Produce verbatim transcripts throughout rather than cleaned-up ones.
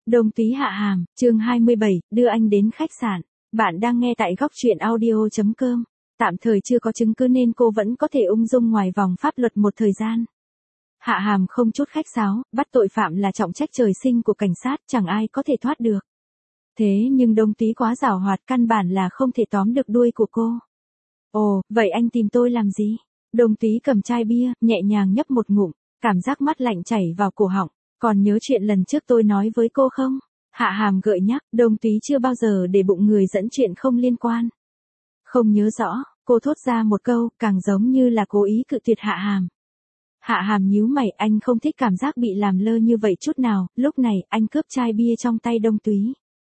Đồng Túy hạ hàm, chương hai mươi bảy, đưa anh đến khách sạn. Bạn đang nghe tại góc truyện audio chấm com. Tạm thời chưa có chứng cứ nên cô vẫn có thể ung dung ngoài vòng pháp luật một thời gian. Hạ hàm không chút khách sáo, bắt tội phạm là trọng trách trời sinh của cảnh sát, chẳng ai có thể thoát được. Thế nhưng Đồng Túy quá giảo hoạt, căn bản là không thể tóm được đuôi của cô. Ồ, vậy anh tìm tôi làm gì? Đồng Túy cầm chai bia, nhẹ nhàng nhấp một ngụm, cảm giác mát lạnh chảy vào cổ họng. Còn nhớ chuyện lần trước tôi nói với cô không? Hạ hàm gợi nhắc, Đồng Túy chưa bao giờ để bụng người dẫn chuyện không liên quan. Không nhớ rõ, cô thốt ra một câu, càng giống như là cố ý cự tuyệt hạ hàm. Hạ hàm nhíu mày, anh không thích cảm giác bị làm lơ như vậy chút nào, lúc này anh cướp chai bia trong tay Đồng Túy.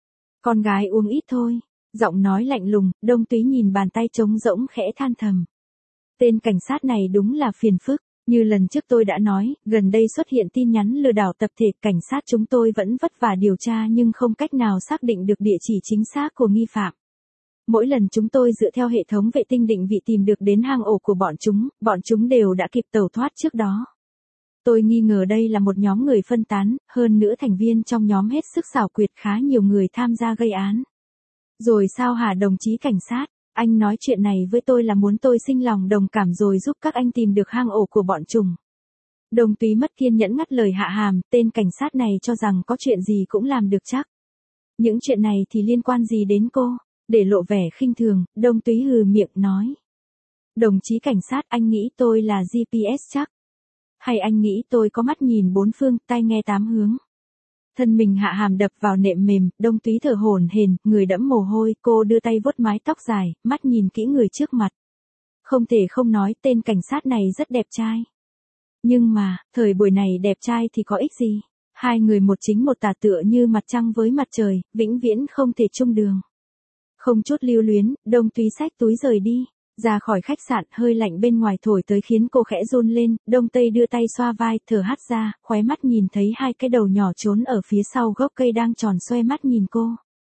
Con gái uống ít thôi, giọng nói lạnh lùng, Đồng Túy nhìn bàn tay trống rỗng khẽ than thầm. Tên cảnh sát này đúng là phiền phức. Như lần trước tôi đã nói, gần đây xuất hiện tin nhắn lừa đảo tập thể, cảnh sát chúng tôi vẫn vất vả điều tra nhưng không cách nào xác định được địa chỉ chính xác của nghi phạm. Mỗi lần chúng tôi dựa theo hệ thống vệ tinh định vị tìm được đến hang ổ của bọn chúng, bọn chúng đều đã kịp tẩu thoát trước đó. Tôi nghi ngờ đây là một nhóm người phân tán, hơn nữa thành viên trong nhóm hết sức xảo quyệt, khá nhiều người tham gia gây án. Rồi sao hả đồng chí cảnh sát? Anh nói chuyện này với tôi là muốn tôi sinh lòng đồng cảm rồi giúp các anh tìm được hang ổ của bọn chúng. Đồng Túy mất kiên nhẫn ngắt lời hạ hàm, tên cảnh sát này cho rằng có chuyện gì cũng làm được chắc. Những chuyện này thì liên quan gì đến cô? Để lộ vẻ khinh thường, Đồng Túy hừ miệng nói. Đồng chí cảnh sát, anh nghĩ tôi là giê pê ét chắc? Hay anh nghĩ tôi có mắt nhìn bốn phương, tai nghe tám hướng? Thân mình hạ hàm đập vào nệm mềm, Đồng Túy thở hổn hển, người đẫm mồ hôi, cô đưa tay vuốt mái tóc dài, mắt nhìn kỹ người trước mặt. Không thể không nói, tên cảnh sát này rất đẹp trai. Nhưng mà, thời buổi này đẹp trai thì có ích gì? Hai người một chính một tà tựa như mặt trăng với mặt trời, vĩnh viễn không thể chung đường. Không chút lưu luyến, Đồng Túy xách túi rời đi. Ra khỏi khách sạn, hơi lạnh bên ngoài thổi tới khiến cô khẽ run lên, Đông Tây đưa tay xoa vai, thở hắt ra, khóe mắt nhìn thấy hai cái đầu nhỏ trốn ở phía sau gốc cây đang tròn xoe mắt nhìn cô.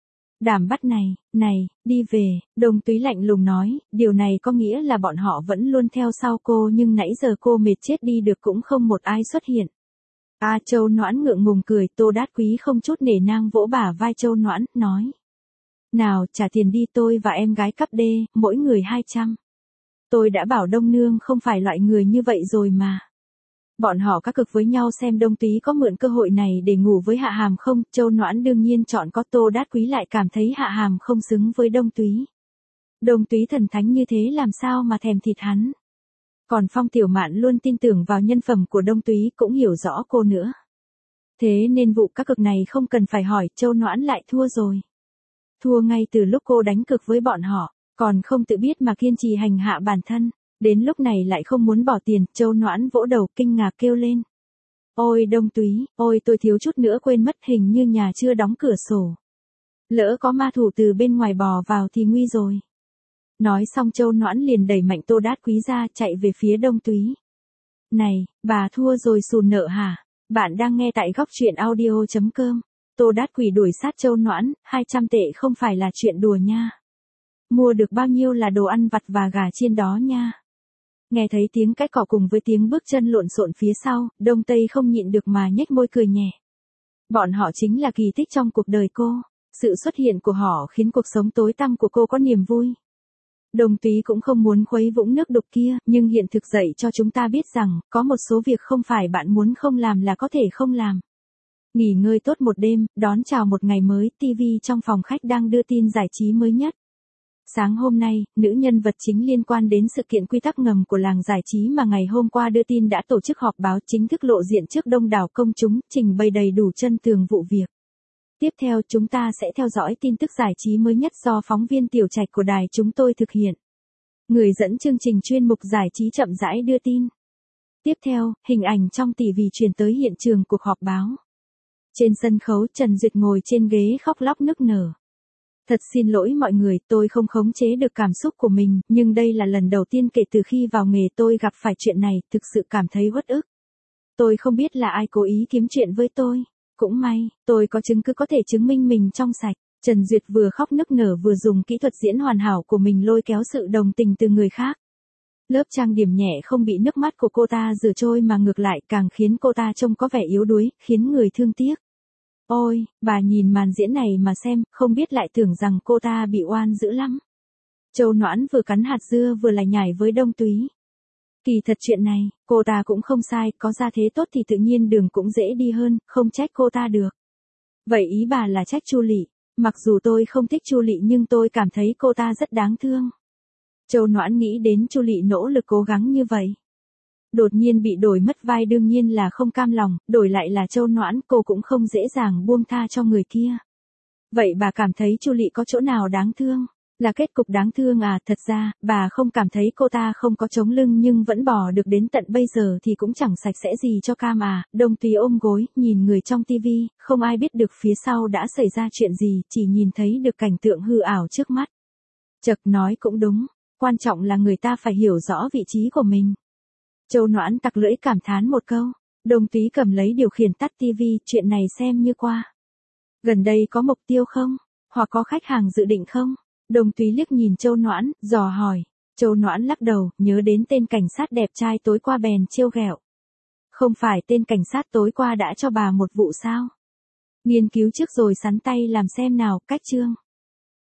Đảm bắt này, này, đi về, Đồng Túy lạnh lùng nói, điều này có nghĩa là bọn họ vẫn luôn theo sau cô nhưng nãy giờ cô mệt chết đi được cũng không một ai xuất hiện. A Châu Noãn ngượng ngùng cười, Tô Đát Quý không chút nể nang vỗ bả vai Châu Noãn, nói. Nào, trả tiền đi, tôi và em gái cấp D, mỗi người hai trăm. Tôi đã bảo Đông Nương không phải loại người như vậy rồi mà. Bọn họ các cực với nhau xem Đồng Túy có mượn cơ hội này để ngủ với hạ hàm không, Châu Noãn đương nhiên chọn có, Tô Đát Quý lại cảm thấy hạ hàm không xứng với Đồng Túy. Đồng Túy thần thánh như thế làm sao mà thèm thịt hắn. Còn Phong Tiểu Mạn luôn tin tưởng vào nhân phẩm của Đồng Túy, cũng hiểu rõ cô nữa. Thế nên vụ các cực này không cần phải hỏi, Châu Noãn lại thua rồi. Thua ngay từ lúc cô đánh cực với bọn họ, còn không tự biết mà kiên trì hành hạ bản thân. Đến lúc này lại không muốn bỏ tiền, Châu Noãn vỗ đầu kinh ngạc kêu lên. Ôi Đồng Túy, ôi tôi thiếu chút nữa quên mất, hình như nhà chưa đóng cửa sổ. Lỡ có ma thủ từ bên ngoài bò vào thì nguy rồi. Nói xong Châu Noãn liền đẩy mạnh Tô Đát Quý ra, chạy về phía Đồng Túy. Này, bà thua rồi xù nợ hả? Bạn đang nghe tại góc truyện audio chấm com. Tô Đát Quý đuổi sát Châu Noãn, hai trăm tệ không phải là chuyện đùa nha. Mua được bao nhiêu là đồ ăn vặt và gà chiên đó nha. Nghe thấy tiếng cãi cọ cùng với tiếng bước chân lộn xộn phía sau, Đông Tây không nhịn được mà nhếch môi cười nhẹ. Bọn họ chính là kỳ tích trong cuộc đời cô. Sự xuất hiện của họ khiến cuộc sống tối tăm của cô có niềm vui. Đồng Túy cũng không muốn khuấy vũng nước đục kia, nhưng hiện thực dạy cho chúng ta biết rằng, có một số việc không phải bạn muốn không làm là có thể không làm. Nghỉ ngơi tốt một đêm, đón chào một ngày mới, ti vi trong phòng khách đang đưa tin giải trí mới nhất. Sáng hôm nay, nữ nhân vật chính liên quan đến sự kiện quy tắc ngầm của làng giải trí mà ngày hôm qua đưa tin đã tổ chức họp báo chính thức lộ diện trước đông đảo công chúng, trình bày đầy đủ chân tường vụ việc. Tiếp theo chúng ta sẽ theo dõi tin tức giải trí mới nhất do phóng viên Tiểu Trạch của đài chúng tôi thực hiện. Người dẫn chương trình chuyên mục giải trí chậm rãi đưa tin. Tiếp theo, hình ảnh trong ti vi truyền tới hiện trường cuộc họp báo. Trên sân khấu, Trần Duyệt ngồi trên ghế khóc lóc nức nở. Thật xin lỗi mọi người, tôi không khống chế được cảm xúc của mình, nhưng đây là lần đầu tiên kể từ khi vào nghề tôi gặp phải chuyện này, thực sự cảm thấy uất ức. Tôi không biết là ai cố ý kiếm chuyện với tôi. Cũng may, tôi có chứng cứ có thể chứng minh mình trong sạch. Trần Duyệt vừa khóc nức nở vừa dùng kỹ thuật diễn hoàn hảo của mình lôi kéo sự đồng tình từ người khác. Lớp trang điểm nhẹ không bị nước mắt của cô ta rửa trôi mà ngược lại càng khiến cô ta trông có vẻ yếu đuối, khiến người thương tiếc. Ôi, bà nhìn màn diễn này mà xem, không biết lại tưởng rằng cô ta bị oan dữ lắm. Châu Noãn vừa cắn hạt dưa vừa lại nhảy với Đông Túy. Kỳ thật chuyện này, cô ta cũng không sai, có gia thế tốt thì tự nhiên đường cũng dễ đi hơn, không trách cô ta được. Vậy ý bà là trách Chu Lị, mặc dù tôi không thích Chu Lị nhưng tôi cảm thấy cô ta rất đáng thương. Châu Noãn nghĩ đến Chu Lị nỗ lực cố gắng như vậy. Đột nhiên bị đổi mất vai đương nhiên là không cam lòng, đổi lại là Châu Noãn cô cũng không dễ dàng buông tha cho người kia. Vậy bà cảm thấy Chu Lị có chỗ nào đáng thương? Là kết cục đáng thương à? Thật ra, bà không cảm thấy cô ta không có chống lưng nhưng vẫn bỏ được đến tận bây giờ thì cũng chẳng sạch sẽ gì cho cam à. Đông Túy ôm gối, nhìn người trong tivi, không ai biết được phía sau đã xảy ra chuyện gì, chỉ nhìn thấy được cảnh tượng hư ảo trước mắt. Chật nói cũng đúng, quan trọng là người ta phải hiểu rõ vị trí của mình. Châu Noãn tặc lưỡi cảm thán một câu, Đông Túy cầm lấy điều khiển tắt tivi, chuyện này xem như qua. Gần đây có mục tiêu không? Hoặc có khách hàng dự định không? Đông Túy liếc nhìn Châu Noãn, dò hỏi. Châu Noãn lắc đầu, nhớ đến tên cảnh sát đẹp trai tối qua bèn trêu ghẹo. Không phải tên cảnh sát tối qua đã cho bà một vụ sao? Nghiên cứu trước rồi sắn tay làm xem nào, cách chương.